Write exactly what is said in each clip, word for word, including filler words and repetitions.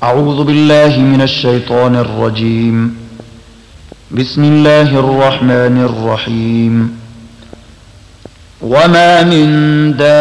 أعوذ بالله من الشيطان الرجيم. بسم الله الرحمن الرحيم. وما من دابة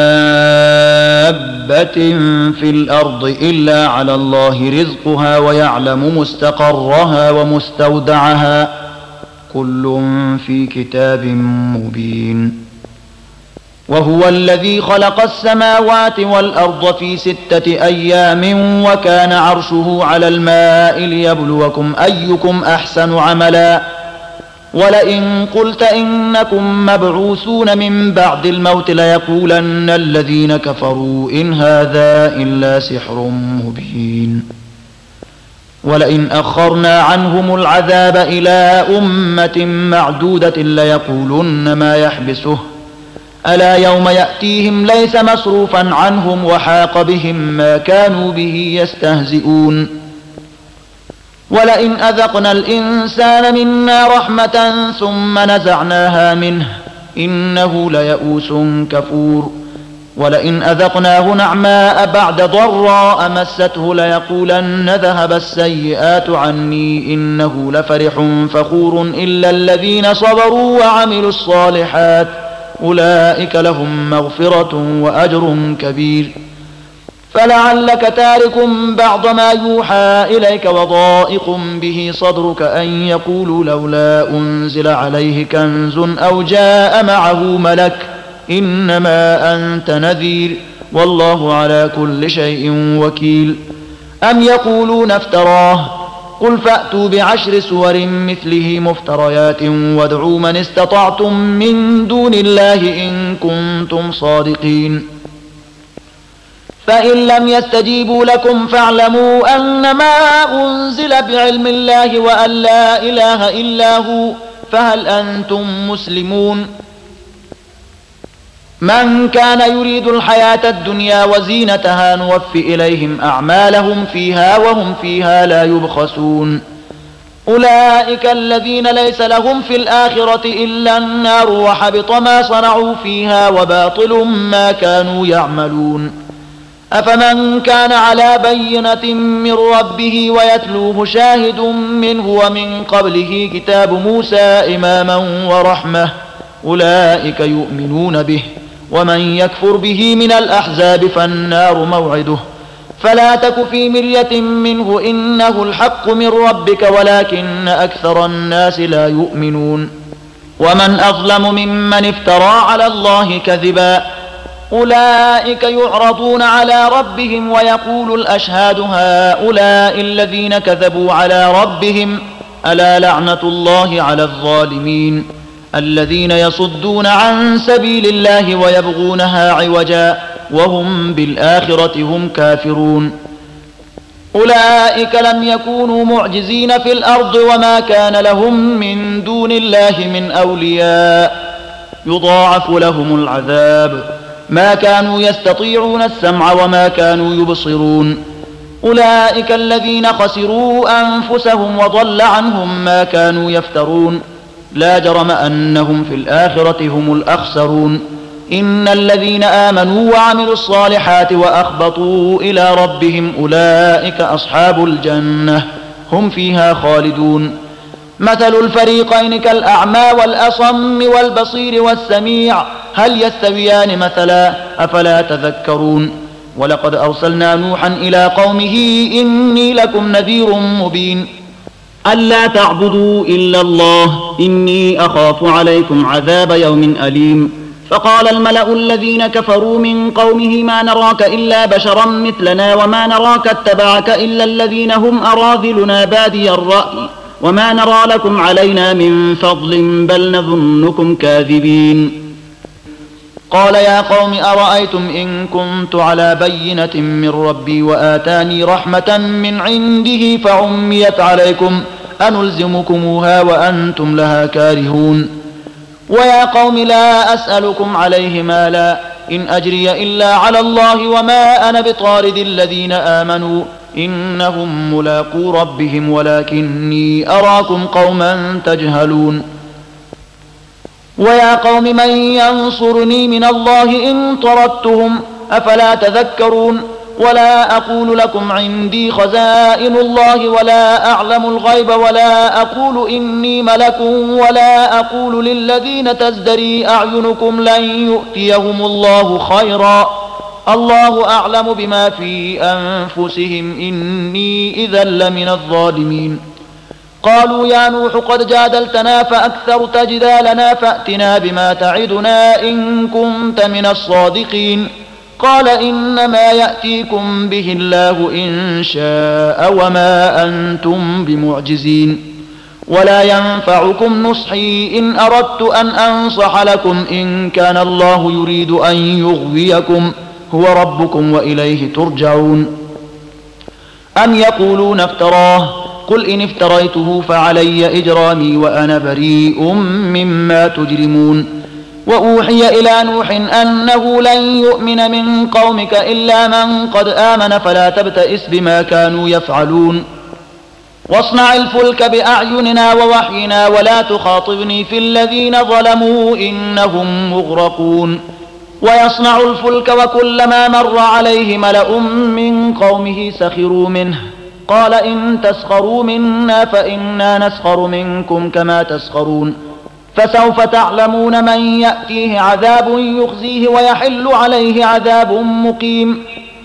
في الأرض إلا على الله رزقها ويعلم مستقرها ومستودعها كل في كتاب مبين. وهو الذي خلق السماوات والأرض في ستة أيام وكان عرشه على الماء ليبلوكم أيكم أحسن عملا. ولئن قلت إنكم مبعوثون من بعد الموت ليقولن الذين كفروا إن هذا إلا سحر مبين. ولئن أخرنا عنهم العذاب إلى أمة معدودة ليقولن ما يحبسه ألا يوم يأتيهم ليس مصروفا عنهم وحاق بهم ما كانوا به يستهزئون. ولئن أذقنا الإنسان منا رحمة ثم نزعناها منه إنه ليئوس كفور. ولئن أذقناه نعماء بعد ضراء مسته ليقولن ذهب السيئات عني إنه لفرح فخور إلا الذين صبروا وعملوا الصالحات أولئك لهم مغفرة وأجر كبير. فلعلك تارك بعض ما يوحى إليك وضائق به صدرك أن يقولوا لولا أنزل عليه كنز أو جاء معه ملك إنما أنت نذير والله على كل شيء وكيل. أم يقولون افتراه قل فأتوا بعشر سور مثله مفتريات وادعوا من استطعتم من دون الله إن كنتم صادقين. فإن لم يستجيبوا لكم فاعلموا أنما أنزل بعلم الله وأن لا إله إلا هو فهل أنتم مسلمون. من كان يريد الحياة الدنيا وزينتها نوفي إليهم أعمالهم فيها وهم فيها لا يبخسون. أولئك الذين ليس لهم في الآخرة إلا النار وحبط ما صنعوا فيها وباطل ما كانوا يعملون. أفمن كان على بينة من ربه ويتلوه شاهد منه ومن قبله كتاب موسى إماما ورحمة أولئك يؤمنون به ومن يكفر به من الأحزاب فالنار موعده. فلا تك في مرية منه إنه الحق من ربك ولكن أكثر الناس لا يؤمنون. ومن أظلم ممن افترى على الله كذبا أولئك يعرضون على ربهم ويقول الأشهاد هؤلاء الذين كذبوا على ربهم ألا لعنة الله على الظالمين الذين يصدون عن سبيل الله ويبغونها عوجا وهم بالآخرة هم كافرون. أولئك لم يكونوا معجزين في الأرض وما كان لهم من دون الله من أولياء يضاعف لهم العذاب ما كانوا يستطيعون السمع وما كانوا يبصرون. أولئك الذين خسروا أنفسهم وضل عنهم ما كانوا يفترون. لا جرم أنهم في الآخرة هم الأخسرون. إن الذين آمنوا وعملوا الصالحات وأخبطوا إلى ربهم أولئك أصحاب الجنة هم فيها خالدون. مثل الفريقين كالأعمى والأصم والبصير والسميع هل يستويان مثلا أفلا تذكرون. ولقد أرسلنا نوحا إلى قومه إني لكم نذير مبين ألا تعبدوا إلا الله إني أخاف عليكم عذاب يوم أليم. فقال الملأ الذين كفروا من قومه ما نراك إلا بشرا مثلنا وما نراك اتبعك إلا الذين هم أراذلنا بادي الرأي وما نرى لكم علينا من فضل بل نظنكم كاذبين. قال يا قوم أرأيتم إن كنت على بينة من ربي وآتاني رحمة من عنده فعميت عليكم أنلزمكموها وأنتم لها كارهون. ويا قوم لا أسألكم عليه مالا إن أجري إلا على الله وما أنا بطارد الذين آمنوا إنهم ملاقو ربهم ولكني أراكم قوما تجهلون. ويا قوم من ينصرني من الله إن طردتهم أفلا تذكرون. ولا أقول لكم عندي خزائن الله ولا أعلم الغيب ولا أقول إني ملك ولا أقول للذين تزدري أعينكم لن يؤتيهم الله خيرا الله أعلم بما في أنفسهم إني إذا لمن الظالمين. قالوا يا نوح قد جادلتنا فأكثرت جدالنا فأتنا بما تعدنا إن كنت من الصادقين. قال إنما يأتيكم به الله إن شاء وما أنتم بمعجزين. ولا ينفعكم نصحي إن أردت أن أنصح لكم إن كان الله يريد أن يغويكم هو ربكم وإليه ترجعون. أم يقولون افتراه قل إن افتريته فعلي إجرامي وأنا بريء مما تجرمون. وأوحي إلى نوح أنه لن يؤمن من قومك إلا من قد آمن فلا تبتئس بما كانوا يفعلون. واصنع الفلك بأعيننا ووحينا ولا تخاطبني في الذين ظلموا إنهم مغرقون. ويصنع الفلك وكلما مر عليه ملأ من قومه سخروا منه قال إن تسخروا منا فإنا نسخر منكم كما تسخرون. فسوف تعلمون من يأتيه عذاب يخزيه ويحل عليه عذاب مقيم.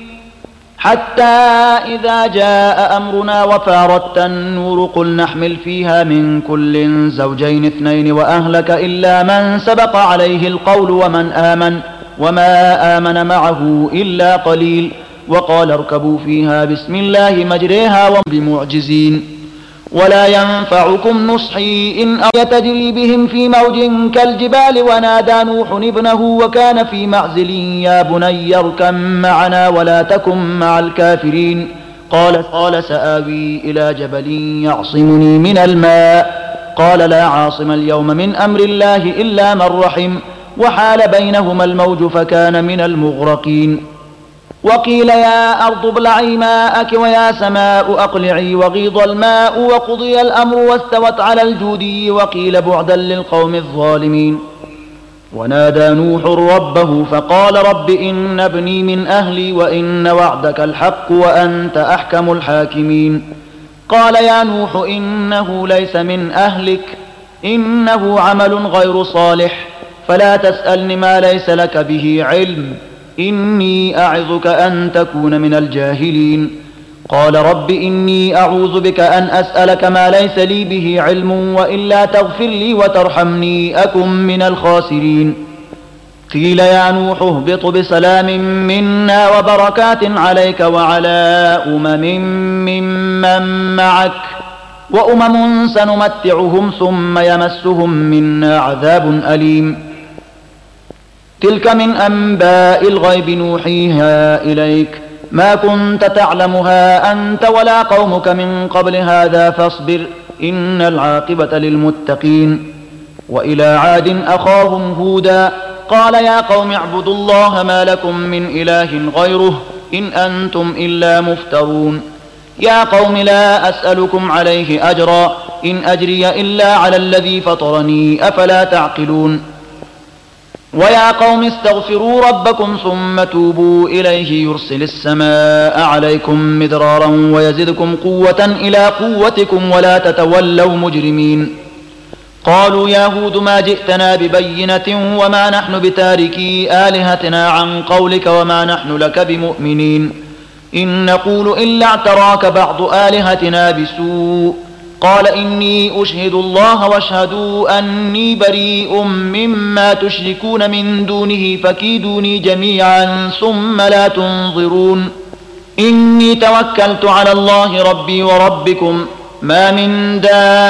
حتى إذا جاء أمرنا وفارت النور قل نحمل فيها من كل زوجين اثنين وأهلك إلا من سبق عليه القول ومن آمن وما آمن معه إلا قليل. وقال اركبوا فيها بسم الله مجريها وبمعجزين. ولا ينفعكم نصحي إن يتجري بهم في موج كالجبال. ونادى نوح ابنه وكان في معزل يا بني اركب معنا ولا تكن مع الكافرين. قال, قال سآوي إلى جبل يعصمني من الماء. قال لا عاصم اليوم من أمر الله إلا من رحم وحال بينهما الموج فكان من المغرقين. وقيل يا أرض ابلعي ماءك ويا سماء أقلعي وغيض الماء وقضي الأمر واستوت على الجودي وقيل بعدا للقوم الظالمين. ونادى نوح ربه فقال رب إن ابني من أهلي وإن وعدك الحق وأنت أحكم الحاكمين. قال يا نوح إنه ليس من أهلك إنه عمل غير صالح فلا تسألني ما ليس لك به علم إني أعظك أن تكون من الجاهلين. قال رب إني أعوذ بك أن أسألك ما ليس لي به علم وإلا تغفر لي وترحمني أكن من الخاسرين. قيل يا نوح اهبط بسلام منا وبركات عليك وعلى أمم ممن معك وأمم سنمتعهم ثم يمسهم منا عذاب أليم. تلك من أنباء الغيب نوحيها إليك ما كنت تعلمها أنت ولا قومك من قبل هذا فاصبر إن العاقبة للمتقين. وإلى عاد أخاهم هودا قال يا قوم اعبدوا الله ما لكم من إله غيره إن أنتم إلا مفترون. يا قوم لا أسألكم عليه أجرا إن أجري إلا على الذي فطرني أفلا تعقلون. ويا قوم استغفروا ربكم ثم توبوا إليه يرسل السماء عليكم مدرارا ويزدكم قوة إلى قوتكم ولا تتولوا مجرمين. قالوا يا هود ما جئتنا ببينة وما نحن بتاركي آلهتنا عن قولك وما نحن لك بمؤمنين إن نقول إلا اعتراك بعض آلهتنا بسوء. قال إني أشهد الله واشهدوا أني بريء مما تشركون من دونه فكيدوني جميعا ثم لا تنظرون. إني توكلت على الله ربي وربكم ما من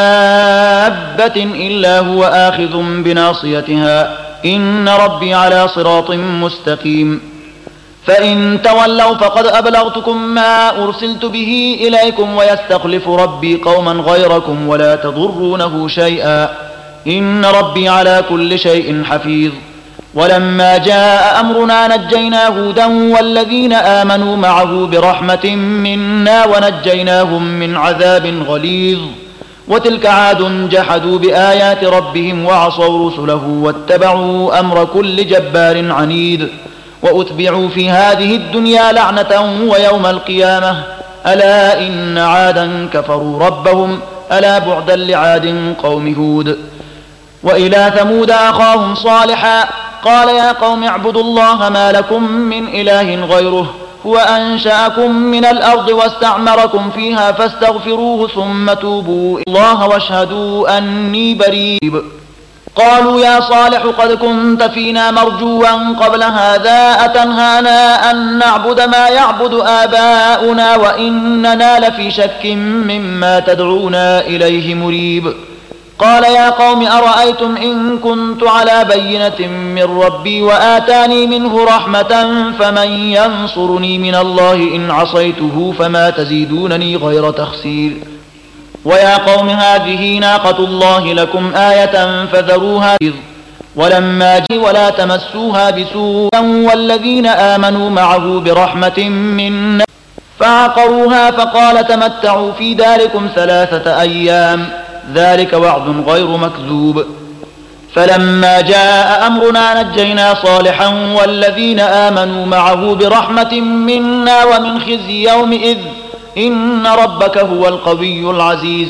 دابة إلا هو آخذ بناصيتها إن ربي على صراط مستقيم. فإن تولوا فقد أبلغتكم ما أرسلت به إليكم ويستخلف ربي قوما غيركم ولا تضرونه شيئا إن ربي على كل شيء حفيظ. ولما جاء أمرنا نجينا هودا والذين آمنوا معه برحمة منا ونجيناهم من عذاب غليظ. وتلك عاد جحدوا بآيات ربهم وعصوا رسله واتبعوا أمر كل جبار عنيد. وأتبعوا في هذه الدنيا لعنة ويوم القيامة ألا إن عادا كفروا ربهم ألا بعدا لعاد قوم هود. وإلى ثمود أخاهم صالحا قال يا قوم اعبدوا الله ما لكم من إله غيره هو أنشأكم من الأرض واستعمركم فيها فاستغفروه ثم توبوا إلى الله واشهدوا أني بريء. قالوا يا صالح قد كنت فينا مرجوا قبل هذا أتنهانا أن نعبد ما يعبد آباؤنا وإننا لفي شك مما تدعونا إليه مريب. قال يا قوم أرأيتم إن كنت على بينة من ربي وآتاني منه رحمة فمن ينصرني من الله إن عصيته فما تزيدونني غير تخسير. ويا قوم هذه ناقة الله لكم آية فذروها ولما جاء ولا تمسوها بسوء والذين آمنوا معه برحمة منا فعقروها فقال تمتعوا في داركم ثلاثة أيام ذلك وعد غير مكذوب. فلما جاء أمرنا نجينا صالحا والذين آمنوا معه برحمة منا ومن خزي يومئذ إن ربك هو القوي العزيز.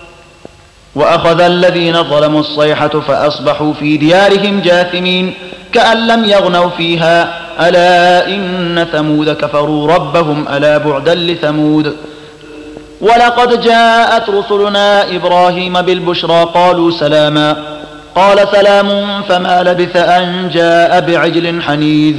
وأخذ الذين ظلموا الصيحة فأصبحوا في ديارهم جاثمين كأن لم يغنوا فيها ألا إن ثمود كفروا ربهم ألا بعدا لثمود. ولقد جاءت رسلنا إبراهيم بالبشرى قالوا سلاما قال سلام فما لبث أن جاء بعجل حنيذ.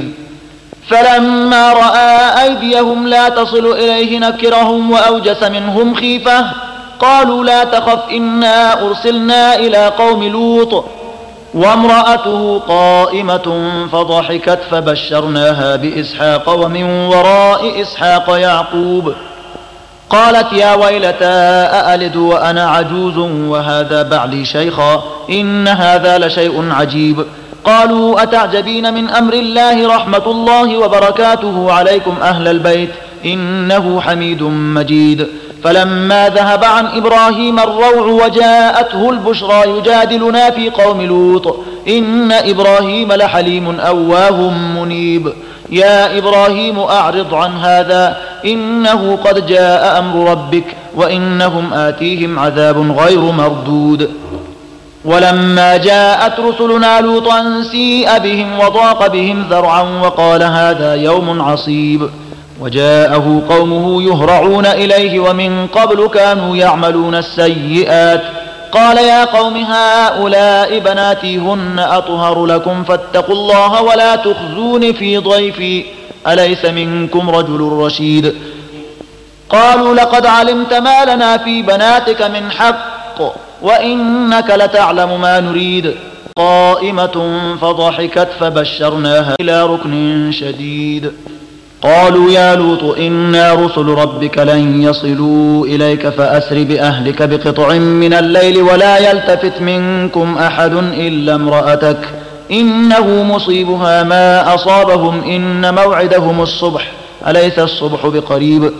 فلما رأى أيديهم لا تصل إليه نكرهم وأوجس منهم خيفة قالوا لا تخف إنا أرسلنا إلى قوم لوط وامرأته قائمة فضحكت فبشرناها بإسحاق ومن وراء إسحاق يعقوب. قالت يا ويلتى أألد وأنا عجوز وهذا بعلي شيخا إن هذا لشيء عجيب. قالوا أتعجبين من أمر الله رحمة الله وبركاته عليكم أهل البيت إنه حميد مجيد. فلما ذهب عن إبراهيم الروع وجاءته البشرى يجادلنا في قوم لوط إن إبراهيم لحليم أواه منيب. يا إبراهيم أعرض عن هذا إنه قد جاء أمر ربك وإنهم آتيهم عذاب غير مردود. ولما جاءت رسلنا لوطا سيء بهم وضاق بهم ذرعا وقال هذا يوم عصيب. وجاءه قومه يهرعون إليه ومن قبل كانوا يعملون السيئات قال يا قوم هؤلاء بناتي هن أطهر لكم فاتقوا الله ولا تخزون في ضيفي أليس منكم رجل رشيد. قالوا لقد علمت ما لنا في بناتك من حق وإنك لتعلم ما نريد. قائمة فضحكت فبشرناها إلى ركن شديد. قالوا يا لوط إنا رسل ربك لن يصلوا إليك فأسر بأهلك بقطع من الليل ولا يلتفت منكم أحد إلا امرأتك إنه مصيبها ما أصابهم إن موعدهم الصبح أليس الصبح بقريب.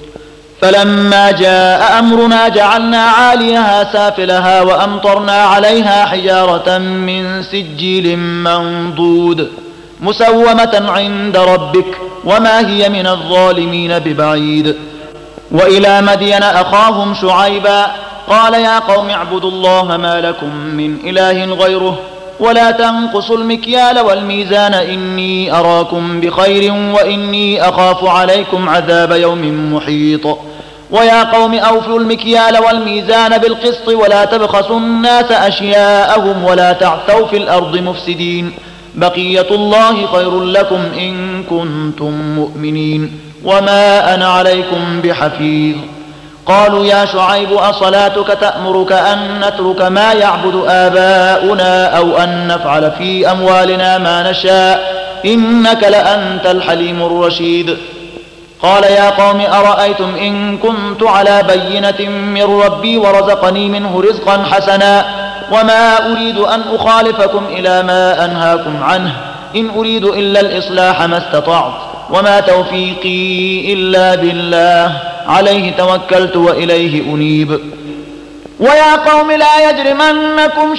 فلما جاء أمرنا جعلنا عاليها سافلها وأمطرنا عليها حجارة من سجيل منضود مسومة عند ربك وما هي من الظالمين ببعيد. وإلى مدين أخاهم شعيبا قال يا قوم اعبدوا الله ما لكم من إله غيره ولا تنقصوا المكيال والميزان إني أراكم بخير وإني أخاف عليكم عذاب يوم محيط. ويا قوم أوفوا المكيال والميزان بالقسط ولا تبخسوا الناس أشياءهم ولا تعثوا في الأرض مفسدين بقية الله خير لكم إن كنتم مؤمنين وما أنا عليكم بحفيظ. قالوا يا شعيب أصلاتك تأمرك أن نترك ما يعبد آباؤنا أو أن نفعل في أموالنا ما نشاء إنك لأنت الحليم الرشيد. قال يا قوم أرأيتم إن كنت على بينة من ربي ورزقني منه رزقا حسنا وما أريد أن أخالفكم إلى ما أنهاكم عنه إن أريد إلا الإصلاح ما استطعت وما توفيقي إلا بالله عليه توكلت وإليه أنيب. ويا قوم لا يجرمنكم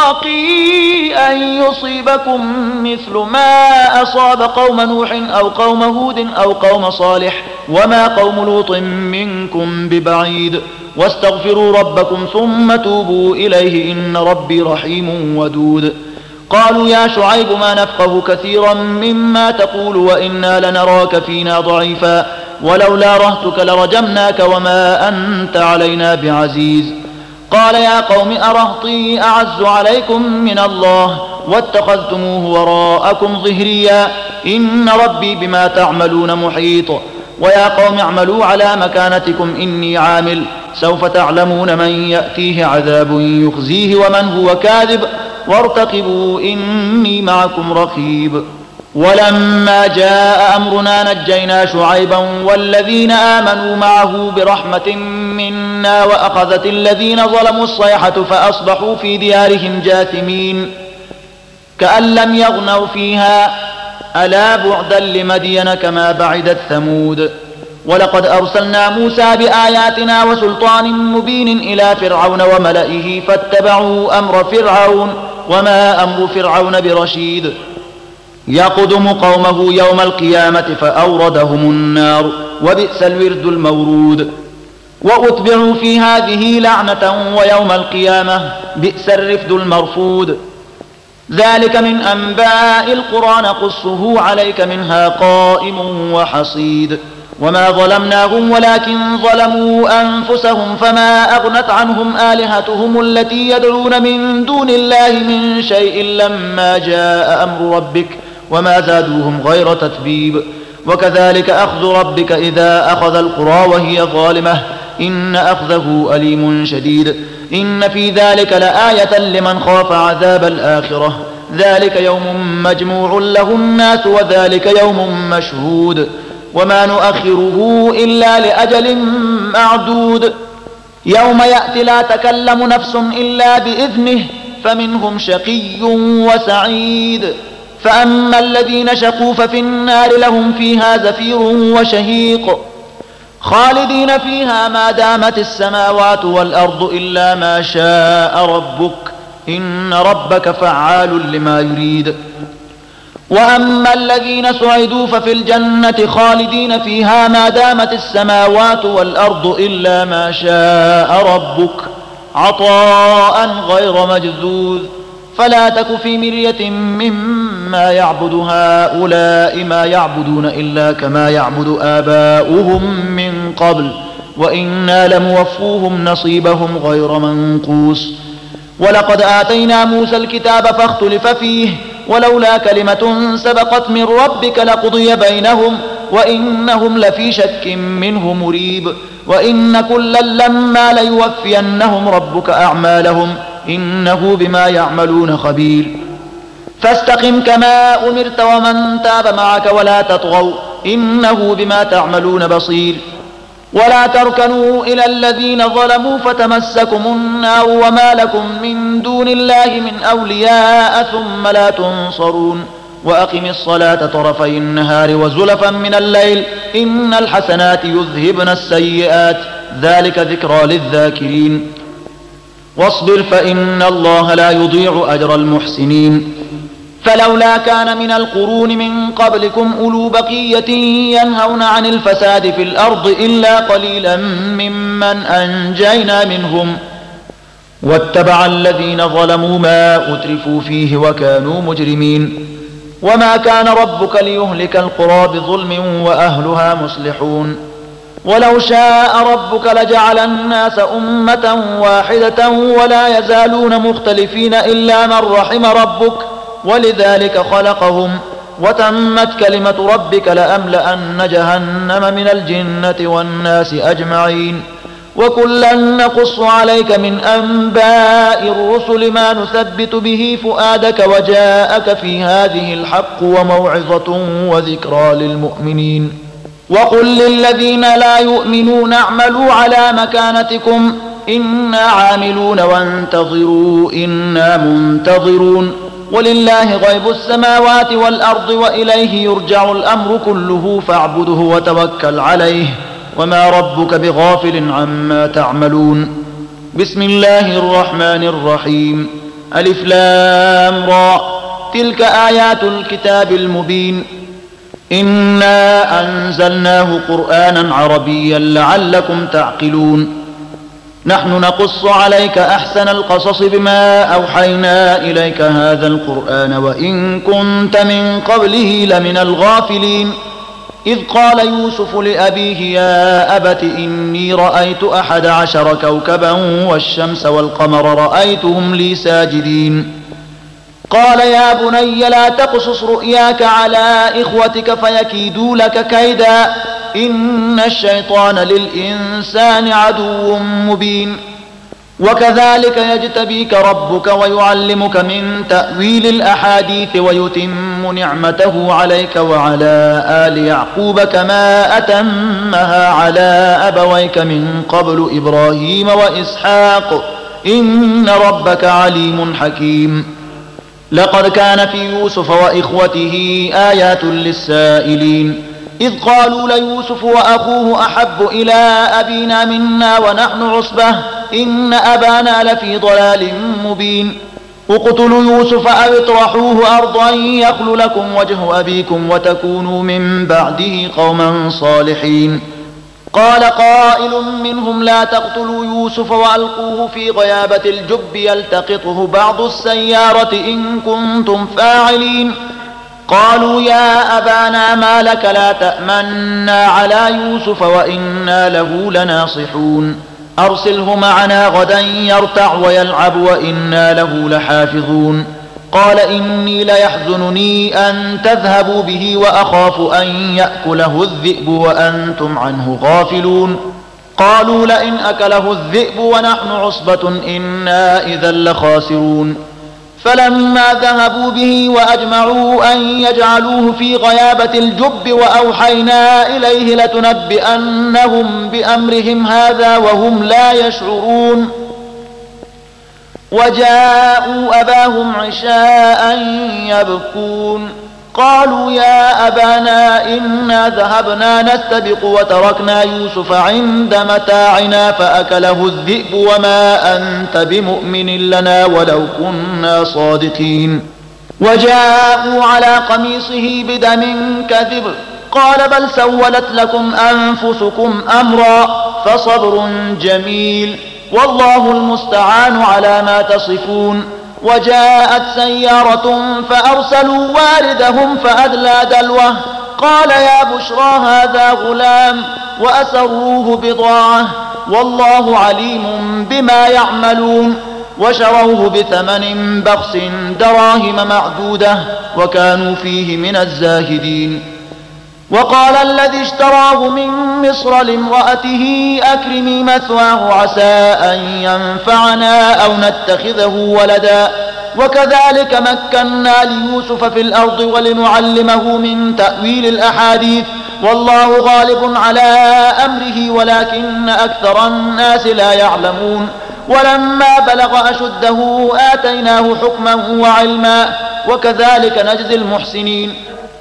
شقاقي أن يصيبكم مثل ما أصاب قوم نوح أو قوم هود أو قوم صالح وما قوم لوط منكم ببعيد واستغفروا ربكم ثم توبوا إليه إن ربي رحيم ودود. قالوا يا شعيب ما نفقه كثيرا مما تقول وإنا لنراك فينا ضعيفا ولولا رهتك لرجمناك وما أنت علينا بعزيز. قال يا قوم أرهطي أعز عليكم من الله واتخذتموه وراءكم ظهريا إن ربي بما تعملون محيط. ويا قوم اعملوا على مكانتكم إني عامل سوف تعلمون من يأتيه عذاب يخزيه ومن هو كاذب وارتقبوا إني معكم رقيب. ولما جاء أمرنا نجينا شعيبا والذين آمنوا معه برحمة منا وأخذت الذين ظلموا الصيحة فأصبحوا في ديارهم جاثمين كأن لم يغنوا فيها ألا بعدا لمدين كما بعدت ثمود. ولقد أرسلنا موسى بآياتنا وسلطان مبين إلى فرعون وملئه فاتبعوا أمر فرعون وما أمر فرعون برشيد يقدم قومه يوم القيامة فأوردهم النار وبئس الورد المورود. وأتبعوا في هذه لعنة ويوم القيامة بئس الرفد المرفود. ذلك من أنباء القرى نقصه عليك منها قائم وحصيد. وما ظلمناهم ولكن ظلموا أنفسهم فما أغنت عنهم آلهتهم التي يدعون من دون الله من شيء لما جاء أمر ربك وما زادوهم غير تتبيب. وكذلك أخذ ربك إذا أخذ القرى وهي ظالمة إن أخذه أليم شديد. إن في ذلك لآية لمن خاف عذاب الآخرة ذلك يوم مجموع له الناس وذلك يوم مشهود وما نؤخره إلا لأجل معدود. يوم يأتي لا تكلم نفس إلا بإذنه فمنهم شقي وسعيد. فأما الذين شقوا ففي النار لهم فيها زفير وشهيق خالدين فيها ما دامت السماوات والأرض إلا ما شاء ربك إن ربك فعال لما يريد. وأما الذين سعدوا ففي الجنة خالدين فيها ما دامت السماوات والأرض إلا ما شاء ربك عطاء غير مجذوذ. فلا تك في مرية مما يعبد هؤلاء ما يعبدون إلا كما يعبد آباؤهم من قبل وإنا لموفوهم نصيبهم غير منقوص. ولقد آتينا موسى الكتاب فاختلف فيه ولولا كلمة سبقت من ربك لقضي بينهم وإنهم لفي شك منه مريب. وإن كلا لما ليوفينهم ربك أعمالهم إنه بما يعملون خبير. فاستقم كما أمرت ومن تاب معك ولا تطغوا إنه بما تعملون بصير. ولا تركنوا إلى الذين ظلموا فتمسكم النار وما لكم من دون الله من أولياء ثم لا تنصرون. وأقم الصلاة طرفي النهار وزلفا من الليل إن الحسنات يذهبن السيئات ذلك ذكرى للذاكرين. واصبر فإن الله لا يضيع أجر المحسنين. فلولا كان من القرون من قبلكم أولو بقية ينهون عن الفساد في الأرض إلا قليلا ممن أنجينا منهم واتبع الذين ظلموا ما أترفوا فيه وكانوا مجرمين. وما كان ربك ليهلك القرى بظلم وأهلها مصلحون. ولو شاء ربك لجعل الناس أمة واحدة ولا يزالون مختلفين إلا من رحم ربك ولذلك خلقهم وتمت كلمة ربك لأملأن جهنم من الجنة والناس أجمعين. وكلا نقص عليك من أنباء الرسل ما نثبت به فؤادك وجاءك في هذه الحق وموعظة وذكرى للمؤمنين. وقل للذين لا يؤمنون اعملوا على مكانتكم إنا عاملون وانتظروا إنا منتظرون. ولله غيب السماوات والأرض وإليه يرجع الأمر كله فاعبده وتوكل عليه وما ربك بغافل عما تعملون. بسم الله الرحمن الرحيم. ألف لام را. تلك آيات الكتاب المبين. إنا أنزلناه قرآنا عربيا لعلكم تعقلون. نحن نقص عليك أحسن القصص بما أوحينا إليك هذا القرآن وإن كنت من قبله لمن الغافلين. إذ قال يوسف لأبيه يا أبت إني رأيت أحد عشر كوكبا والشمس والقمر رأيتهم لي ساجدين. قال يا بني لا تقصص رؤياك على إخوتك فيكيدوا لك كيدا إن الشيطان للإنسان عدو مبين. وكذلك يجتبيك ربك ويعلمك من تأويل الأحاديث ويتم نعمته عليك وعلى آل يعقوب كما أتمها على أبويك من قبل إبراهيم وإسحاق إن ربك عليم حكيم. لقد كان في يوسف وإخوته آيات للسائلين إذ قالوا ليوسف وأخوه أحب إلى أبينا منا ونحن عصبة إن أبانا لفي ضلال مبين. اقتلوا يوسف أو اطرحوه أرضا يخل لكم وجه أبيكم وتكونوا من بعده قوما صالحين. قال قائل منهم لا تقتلوا يوسف وألقوه في غيابة الجب يلتقطه بعض السيارة إن كنتم فاعلين. قالوا يا أبانا ما لك لا تأمنا على يوسف وإنا له لناصحون. أرسله معنا غدا يرتع ويلعب وإنا له لحافظون. قال إني ليحزنني أن تذهبوا به وأخاف أن يأكله الذئب وأنتم عنه غافلون. قالوا لئن أكله الذئب ونحن عصبة إنا إذا لخاسرون. فلما ذهبوا به وأجمعوا أن يجعلوه في غيابة الجب وأوحينا إليه لتنبئنهم بأمرهم هذا وهم لا يشعرون. وجاءوا أباهم عشاء يبكون. قالوا يا أبانا إنا ذهبنا نستبق وتركنا يوسف عند متاعنا فأكله الذئب وما أنت بمؤمن لنا ولو كنا صادقين. وجاءوا على قميصه بدم كذب قال بل سولت لكم أنفسكم أمرا فصبر جميل والله المستعان على ما تصفون. وجاءت سيارة فأرسلوا واردهم فأدلى دلوه قال يا بشرى هذا غلام وأسروه بضاعة والله عليم بما يعملون. وشروه بثمن بخس دراهم معدودة وكانوا فيه من الزاهدين. وقال الذي اشتراه من مصر لامرأته أكرمي مثواه عسى أن ينفعنا أو نتخذه ولدا. وكذلك مكنا ليوسف في الأرض ولنعلمه من تأويل الأحاديث والله غالب على أمره ولكن أكثر الناس لا يعلمون. ولما بلغ أشده آتيناه حكما وعلما وكذلك نجزي المحسنين.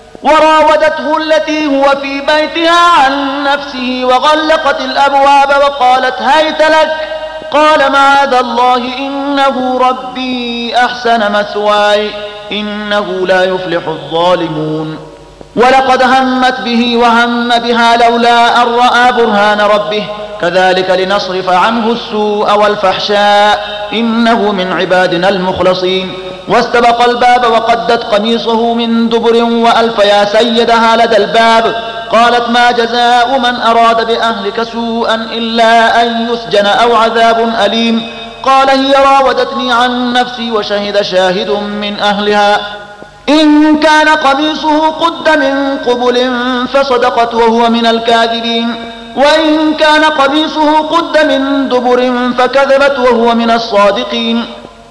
وراودته التي هو في بيتها عن نفسه وغلقت الأبواب وقالت هيت لك قال معاذ الله إنه ربي أحسن مثواي إنه لا يفلح الظالمون. ولقد همت به وهم بها لولا أن رأى برهان ربه كذلك لنصرف عنه السوء والفحشاء إنه من عبادنا المخلصين. واستبق الباب وقدت قميصه من دبر وألف يا سيدها لدى الباب قالت ما جزاء من أراد بأهلك سوءا إلا أن يسجن أو عذاب أليم. قال هي راودتني عن نفسي وشهد شاهد من أهلها إن كان قميصه قد من قبل فصدقت وهو من الكاذبين وإن كان قميصه قد من دبر فكذبت وهو من الصادقين.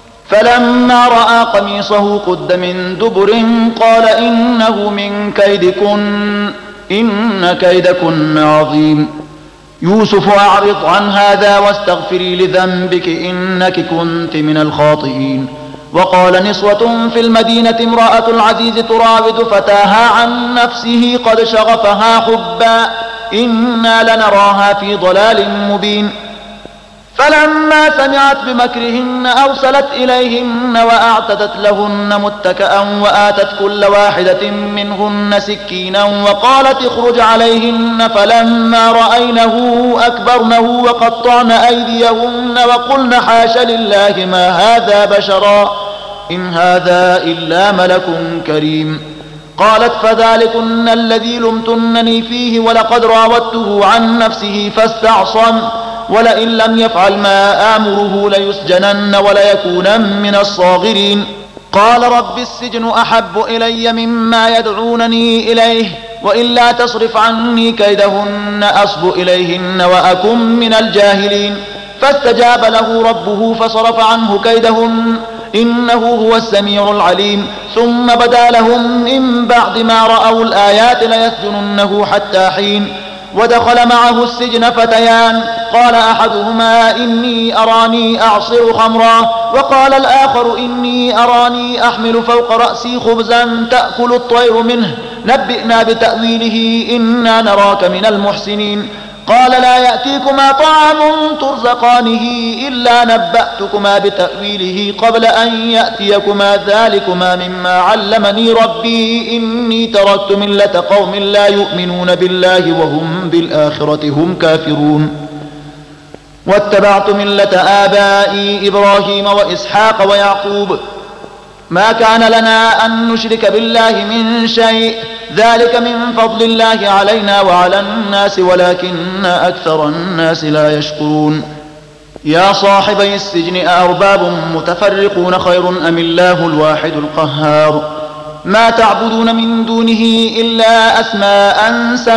فلما رأى قميصه قد من دبر قال إنه من كيدكن إن كيدكن عظيم. يوسف أعرض عن هذا واستغفري لذنبك إنك كنت من الخاطئين. وقال نسوة في المدينة امرأة العزيز تراود فتاها عن نفسه قد شغفها حبا إنا لنراها في ضلال مبين. فلما سمعت بمكرهن أرسلت إليهن وأعتدت لهن متكأ وآتت كل واحدة منهن سكينا وقالت اخرج عليهن. فلما رأينه أكبرنه وقطعن أيديهن وقلن حاش لله ما هذا بشرا إن هذا إلا ملك كريم. قالت فذلكن الذي لمتنني فيه ولقد راودته عن نفسه فاستعصم ولئن لم يفعل ما آمره ليسجنن وليكونن من الصاغرين. قال رب السجن أحب إلي مما يدعونني إليه وإلا تصرف عني كيدهن أصب إليهن وأكن من الجاهلين. فاستجاب له ربه فصرف عنه كيدهن إنه هو السميع العليم. ثم بدا لهم من بعد ما رأوا الآيات ليسجننه حتى حين. ودخل معه السجن فتيان قال أحدهما إني أراني أعصر خمرا وقال الآخر إني أراني أحمل فوق رأسي خبزا تأكل الطير منه نبئنا بتأويله إنا نراك من المحسنين. قال لا يأتيكما طعام ترزقانه إلا نبأتكما بتأويله قبل أن يأتيكما ذلكما مما علمني ربي إني تركت ملة قوم لا يؤمنون بالله وهم بالآخرة هم كافرون واتبعت ملة آبائي إبراهيم وإسحاق ويعقوب ما كان لنا أن نشرك بالله من شيء ذلك من فضل الله علينا وعلى الناس ولكن أكثر الناس لا يشكرون. يا صاحبي السجن أأرباب متفرقون خير أم الله الواحد القهار. ما تعبدون من دونه إلا أسماء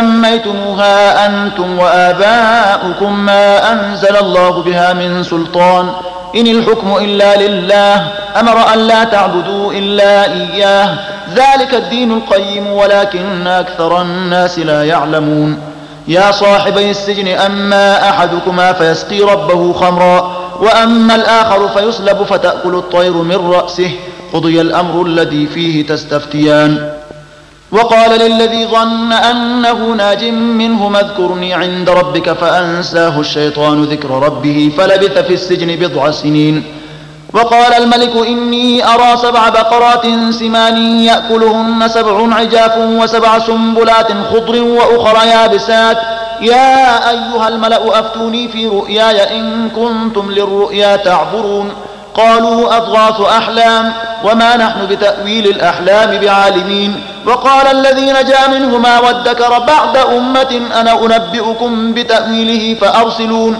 سميتموها أنتم وآباؤكم ما أنزل الله بها من سلطان إن الحكم إلا لله أمر أن لا تعبدوا إلا إياه ذلك الدين القيم ولكن أكثر الناس لا يعلمون. يا صاحبي السجن أما أحدكما فيسقي ربه خمرا وأما الآخر فيصلب فتأكل الطير من رأسه قضي الأمر الذي فيه تستفتيان. وقال للذي ظن أنه ناج منهما اذكرني عند ربك فأنساه الشيطان ذكر ربه فلبث في السجن بضع سنين. وقال الملك إني أرى سبع بقرات سمان يأكلهن سبع عجاف وسبع سنبلات خضر وأخر يابسات يا أيها الملأ أفتوني في رؤياي إن كنتم للرؤيا تعبرون. قالوا أضغاث أحلام وما نحن بتأويل الأحلام بعالمين. وقال الذي نجا منهما وادكر بعد أمة أنا أنبئكم بتأويله فأرسلون.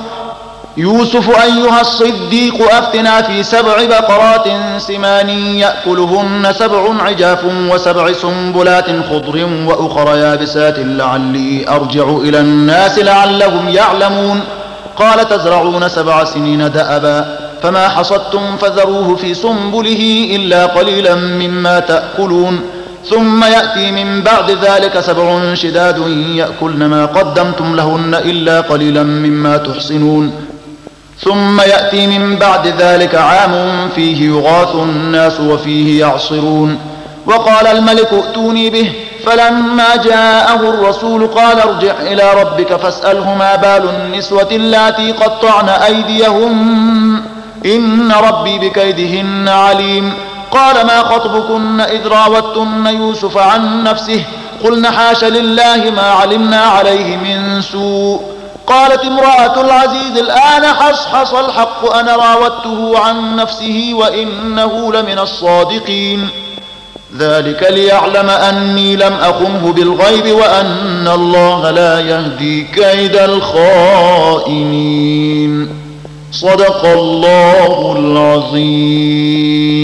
يوسف أيها الصديق أفتنا في سبع بقرات سمان يأكلهن سبع عجاف وسبع سنبلات خضر وأخر يابسات لعلي أرجع إلى الناس لعلهم يعلمون. قال تزرعون سبع سنين دأبا فما حصدتم فذروه في سنبله إلا قليلا مما تأكلون ثم يأتي من بعد ذلك سبع شداد يأكلن ما قدمتم لهن إلا قليلا مما تحصنون ثم يأتي من بعد ذلك عام فيه يغاث الناس وفيه يعصرون. وقال الملك ائتوني به فلما جاءه الرسول قال ارجع إلى ربك فاسأله ما بال النسوة اللاتي قطعن أيديهن إن ربي بكيدهن عليم. قال ما خطبكن إذ راوتن يوسف عن نفسه قلن حاش لله ما علمنا عليه من سوء. قالت امرأة العزيز الآن حصحص الحق أنا راودته عن نفسه وإنه لمن الصادقين. ذلك ليعلم أني لم أخنه بالغيب وأن الله لا يهدي كيد الخائنين. صدق الله العظيم.